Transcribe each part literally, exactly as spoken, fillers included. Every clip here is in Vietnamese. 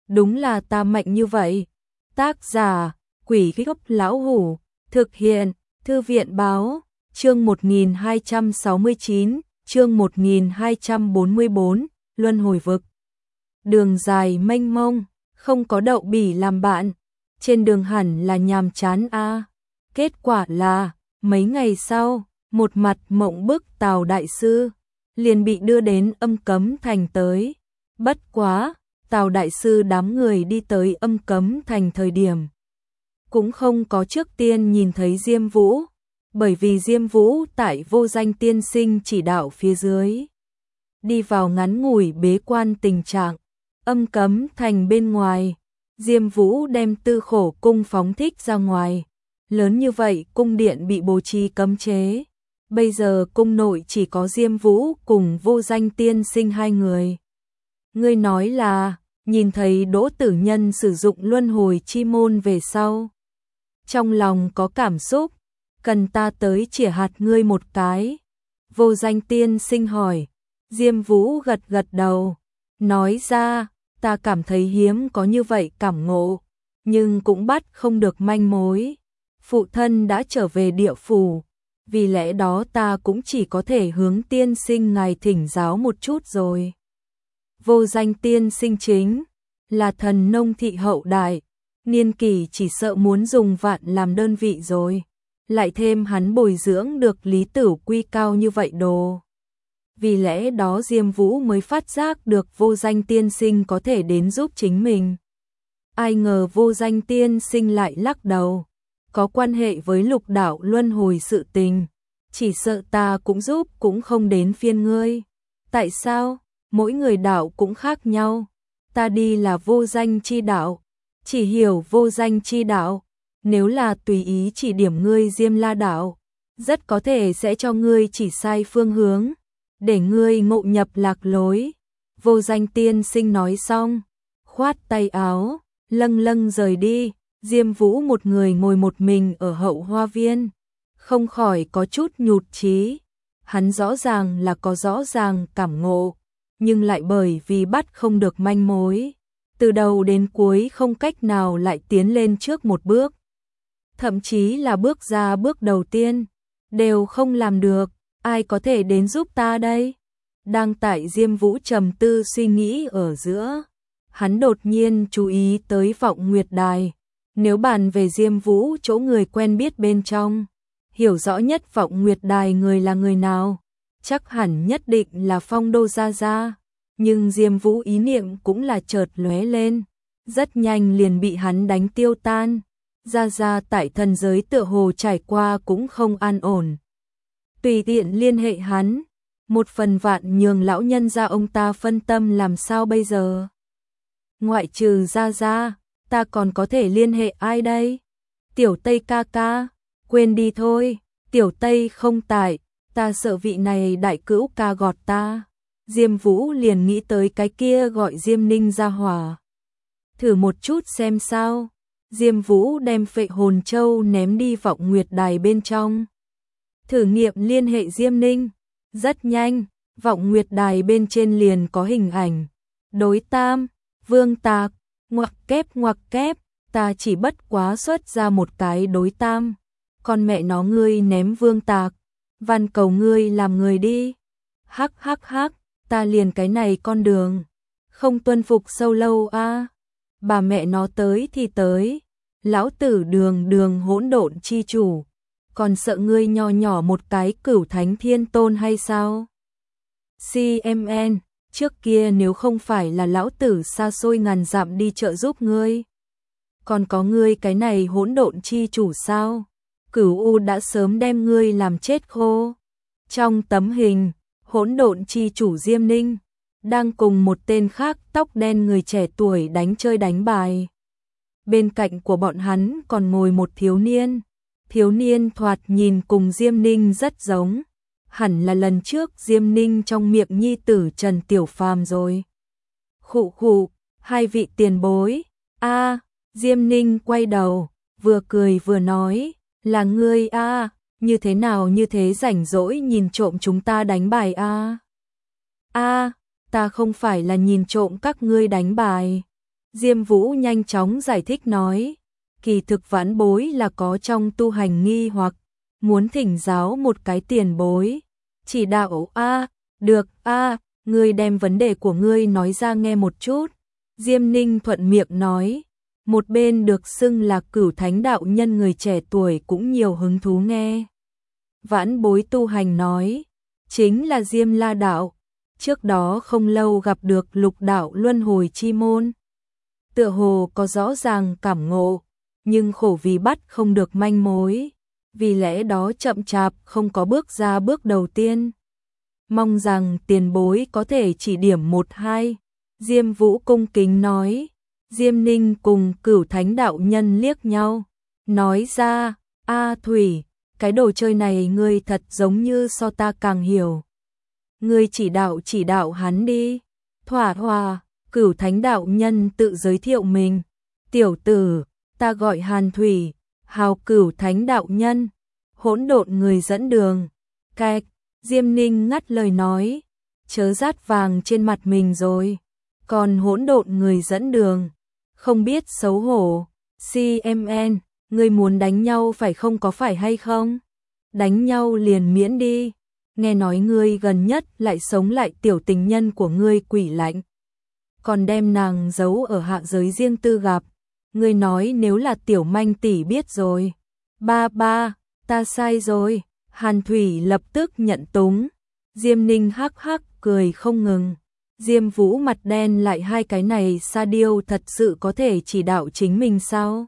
đúng là ta mạnh như vậy. Tác giả, Quỷ Gốc Lão Hủ, thực hiện, Thư viện Báo, chương một nghìn hai trăm sáu mươi chín, chương một nghìn hai trăm bốn mươi bốn, Luân Hồi Vực. Đường dài mênh mông, không có Đậu Bỉ làm bạn, trên đường hẳn là nhàm chán a. Kết quả là, mấy ngày sau, một mặt mộng bức Tào đại sư liền bị đưa đến Âm Cấm Thành tới. Bất quá, Tào đại sư đám người đi tới Âm Cấm Thành thời điểm cũng không có trước tiên nhìn thấy Diêm Vũ, bởi vì Diêm Vũ tại Vô Danh tiên sinh chỉ đạo phía dưới đi vào ngắn ngủi bế quan tình trạng. Âm Cấm Thành bên ngoài, Diêm Vũ đem Tư Khổ cung phóng thích ra ngoài. Lớn như vậy cung điện bị bố trí cấm chế. Bây giờ cung nội chỉ có Diêm Vũ cùng Vô Danh tiên sinh hai người. Ngươi nói là, nhìn thấy Đỗ Tử Nhân sử dụng luân hồi chi môn về sau, trong lòng có cảm xúc, cần ta tới chĩa hạt ngươi một cái. Vô Danh tiên sinh hỏi. Diêm Vũ gật gật đầu, nói ra, ta cảm thấy hiếm có như vậy cảm ngộ, nhưng cũng bắt không được manh mối. Phụ thân đã trở về địa phủ, vì lẽ đó ta cũng chỉ có thể hướng tiên sinh ngài thỉnh giáo một chút rồi. Vô Danh tiên sinh chính là thần nông thị hậu đại, niên kỷ chỉ sợ muốn dùng vạn làm đơn vị rồi, lại thêm hắn bồi dưỡng được Lý Tử Quy cao như vậy đồ. Vì lẽ đó Diêm Vũ mới phát giác được Vô Danh tiên sinh có thể đến giúp chính mình. Ai ngờ Vô Danh tiên sinh lại lắc đầu, có quan hệ với lục đạo luân hồi sự tình, chỉ sợ ta cũng giúp cũng không đến phiên ngươi. Tại sao? Mỗi người đạo cũng khác nhau. Ta đi là vô danh chi đạo, chỉ hiểu vô danh chi đạo. Nếu là tùy ý chỉ điểm ngươi Diêm La đạo, rất có thể sẽ cho ngươi chỉ sai phương hướng, để ngươi ngộ nhập lạc lối. Vô Danh tiên sinh nói xong, khoát tay áo, lâng lâng rời đi. Diêm Vũ một người ngồi một mình ở hậu hoa viên, không khỏi có chút nhụt chí. Hắn rõ ràng là có rõ ràng cảm ngộ, nhưng lại bởi vì bắt không được manh mối, từ đầu đến cuối không cách nào lại tiến lên trước một bước. Thậm chí là bước ra bước đầu tiên, đều không làm được, ai có thể đến giúp ta đây? Đang tại Diêm Vũ trầm tư suy nghĩ ở giữa, hắn đột nhiên chú ý tới Vọng Nguyệt Đài. Nếu bàn về Diêm Vũ chỗ người quen biết bên trong, hiểu rõ nhất Vọng Nguyệt Đài người là người nào, chắc hẳn nhất định là Phong Đô Gia Gia. Nhưng Diêm Vũ ý niệm cũng là chợt lóe lên, rất nhanh liền bị hắn đánh tiêu tan. Gia Gia tại thần giới tựa hồ trải qua cũng không an ổn. Tùy tiện liên hệ hắn, một phần vạn nhường lão nhân gia ông ta phân tâm làm sao bây giờ? Ngoại trừ Gia Gia, ta còn có thể liên hệ ai đây? Tiểu Tây ca ca, quên đi thôi, Tiểu Tây không tại, ta sợ vị này đại cữu ca gọt ta. Diêm Vũ liền nghĩ tới cái kia gọi Diêm Ninh ra hỏa. Thử một chút xem sao. Diêm Vũ đem Phệ Hồn Châu ném đi Vọng Nguyệt Đài bên trong, thử nghiệm liên hệ Diêm Ninh. Rất nhanh, Vọng Nguyệt Đài bên trên liền có hình ảnh. Đối tam, Vương Tạc, ngoặc kép ngoặc kép, ta chỉ bất quá xuất ra một cái đối tam. Con mẹ nó ngươi ném Vương Tạc, van cầu ngươi làm người đi. Hắc hắc hắc, ta liền cái này con đường, không tuân phục sâu lâu a. À. Bà mẹ nó tới thì tới, lão tử đường đường hỗn độn chi chủ, còn sợ ngươi nho nhỏ một cái Cửu Thánh Thiên Tôn hay sao? xê em en, trước kia nếu không phải là lão tử xa xôi ngàn dặm đi trợ giúp ngươi, còn có ngươi cái này hỗn độn chi chủ sao? Cửu U đã sớm đem ngươi làm chết khô. Trong tấm hình, hỗn độn chi chủ Diêm Ninh đang cùng một tên khác tóc đen người trẻ tuổi đánh chơi đánh bài. Bên cạnh của bọn hắn còn ngồi một thiếu niên. Thiếu niên thoạt nhìn cùng Diêm Ninh rất giống, hẳn là lần trước Diêm Ninh trong miệng nhi tử Trần Tiểu Phàm rồi. Khụ khụ, hai vị tiền bối. A, Diêm Ninh quay đầu, vừa cười vừa nói, là ngươi a, như thế nào như thế rảnh rỗi nhìn trộm chúng ta đánh bài a? A, ta không phải là nhìn trộm các ngươi đánh bài, Diêm Vũ nhanh chóng giải thích nói, kỳ thực vãn bối là có trong tu hành nghi hoặc, muốn thỉnh giáo một cái tiền bối. Chỉ đạo a, được a, ngươi đem vấn đề của ngươi nói ra nghe một chút. Diêm Ninh thuận miệng nói, một bên được xưng là Cửu Thánh đạo nhân người trẻ tuổi cũng nhiều hứng thú nghe. Vãn bối tu hành nói, chính là Diêm La đạo, trước đó không lâu gặp được lục đạo luân hồi chi môn. Tựa hồ có rõ ràng cảm ngộ, nhưng khổ vì bắt không được manh mối, vì lẽ đó chậm chạp không có bước ra bước đầu tiên. Mong rằng tiền bối có thể chỉ điểm một hai. Diêm Vũ cung kính nói. Diêm Ninh cùng Cửu Thánh đạo nhân liếc nhau, nói ra, A Thủy, cái đồ chơi này ngươi thật giống như so ta càng hiểu. Ngươi chỉ đạo chỉ đạo hắn đi. Thỏa Hòa, Cửu Thánh đạo nhân tự giới thiệu mình. Tiểu tử, ta gọi Hàn Thủy, hào Cửu Thánh đạo nhân, hỗn độn người dẫn đường. Cạch, Diêm Ninh ngắt lời nói, chớ rát vàng trên mặt mình rồi, còn hỗn độn người dẫn đường, không biết xấu hổ. xê em en, ngươi muốn đánh nhau phải không, có phải hay không? Đánh nhau liền miễn đi, nghe nói ngươi gần nhất lại sống lại tiểu tình nhân của ngươi Quỷ Lạnh, còn đem nàng giấu ở hạ giới riêng tư gặp. Ngươi nói nếu là tiểu manh tỷ biết rồi. Ba ba, ta sai rồi. Hàn Thủy lập tức nhận túng. Diêm Ninh hắc hắc cười không ngừng. Diêm Vũ mặt đen lại, hai cái này sa điêu thật sự có thể chỉ đạo chính mình sao?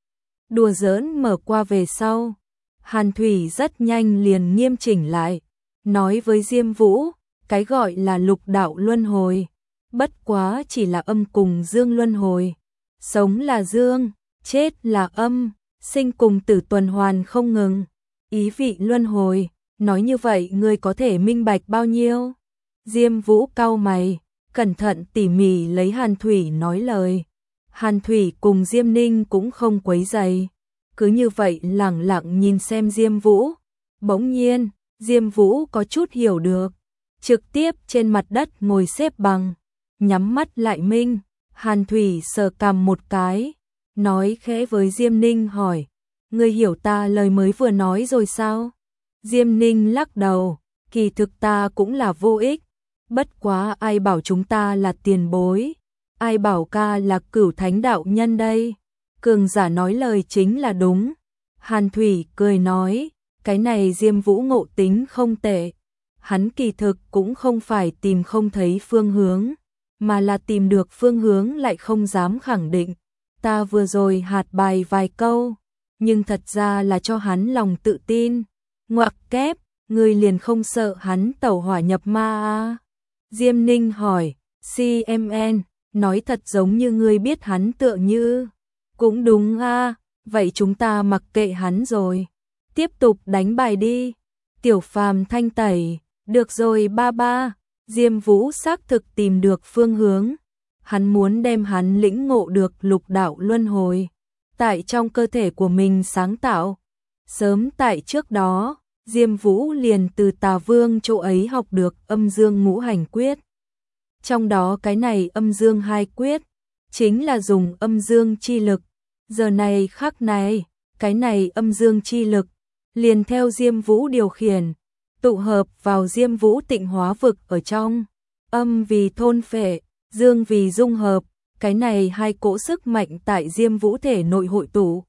Đùa giỡn mở qua về sau. Hàn Thủy rất nhanh liền nghiêm chỉnh lại, nói với Diêm Vũ, cái gọi là lục đạo luân hồi, bất quá chỉ là âm cùng dương luân hồi. Sống là dương, chết là âm, sinh cùng tử tuần hoàn không ngừng. Ý vị luân hồi, nói như vậy ngươi có thể minh bạch bao nhiêu? Diêm Vũ cau mày, cẩn thận tỉ mỉ lấy Hàn Thủy nói lời. Hàn Thủy cùng Diêm Ninh cũng không quấy rầy, cứ như vậy lẳng lặng nhìn xem Diêm Vũ. Bỗng nhiên, Diêm Vũ có chút hiểu được, trực tiếp trên mặt đất ngồi xếp bằng, nhắm mắt lại minh. Hàn Thủy sờ cằm một cái, nói khẽ với Diêm Ninh hỏi, ngươi hiểu ta lời mới vừa nói rồi sao? Diêm Ninh lắc đầu, kỳ thực ta cũng là vô ích, bất quá ai bảo chúng ta là tiền bối, ai bảo ca là Cửu Thánh đạo nhân đây? Cường giả nói lời chính là đúng. Hàn Thủy cười nói, cái này Diêm Vũ ngộ tính không tệ, hắn kỳ thực cũng không phải tìm không thấy phương hướng, mà là tìm được phương hướng lại không dám khẳng định. Ta vừa rồi hạt bài vài câu, nhưng thật ra là cho hắn lòng tự tin. Ngoặc kép, ngươi liền không sợ hắn tẩu hỏa nhập ma à? Diêm Ninh hỏi, xê em en, nói thật giống như ngươi biết hắn tựa như. Cũng đúng à, vậy chúng ta mặc kệ hắn rồi. Tiếp tục đánh bài đi. Tiểu Phàm thanh tẩy, được rồi ba ba. Diêm Vũ xác thực tìm được phương hướng. Hắn muốn đem hắn lĩnh ngộ được lục đạo luân hồi, tại trong cơ thể của mình sáng tạo. Sớm tại trước đó, Diêm Vũ liền từ Tà Vương chỗ ấy học được âm dương ngũ hành quyết. Trong đó cái này âm dương hai quyết, chính là dùng âm dương chi lực. Giờ này khắc này, cái này âm dương chi lực, liền theo Diêm Vũ điều khiển, tụ hợp vào Diêm Vũ tịnh hóa vực ở trong. Âm vì thôn phệ, dương vì dung hợp, cái này hai cỗ sức mạnh tại Diêm Vũ thể nội hội tụ.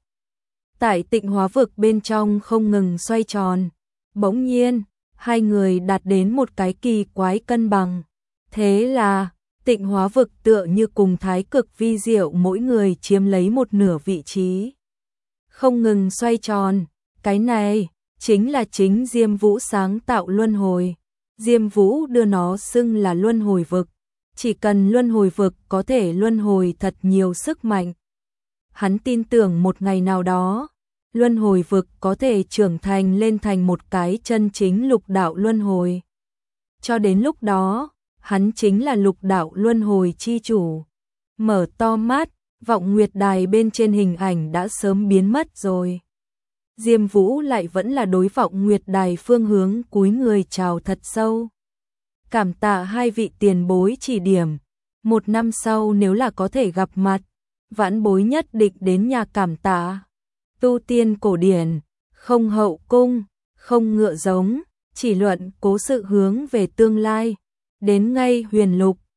Tại tịnh hóa vực bên trong không ngừng xoay tròn. Bỗng nhiên, hai người đạt đến một cái kỳ quái cân bằng. Thế là, tịnh hóa vực tựa như cùng thái cực vi diệu, mỗi người chiếm lấy một nửa vị trí. Không ngừng xoay tròn, cái này chính là chính Diêm Vũ sáng tạo luân hồi. Diêm Vũ đưa nó xưng là luân hồi vực. Chỉ cần luân hồi vực có thể luân hồi thật nhiều sức mạnh. Hắn tin tưởng một ngày nào đó, luân hồi vực có thể trưởng thành lên thành một cái chân chính lục đạo luân hồi. Cho đến lúc đó, hắn chính là lục đạo luân hồi chi chủ. Mở to mắt, vọng nguyệt đài bên trên hình ảnh đã sớm biến mất rồi. Diêm Vũ lại vẫn là đối vọng nguyệt đài phương hướng cúi người chào thật sâu. Cảm tạ hai vị tiền bối chỉ điểm, Một năm sau nếu là có thể gặp mặt, vãn bối nhất định đến nhà cảm tạ. Tu tiên cổ điển, không hậu cung, không ngựa giống, chỉ luận cố sự hướng về tương lai. Đến ngay huyền lục,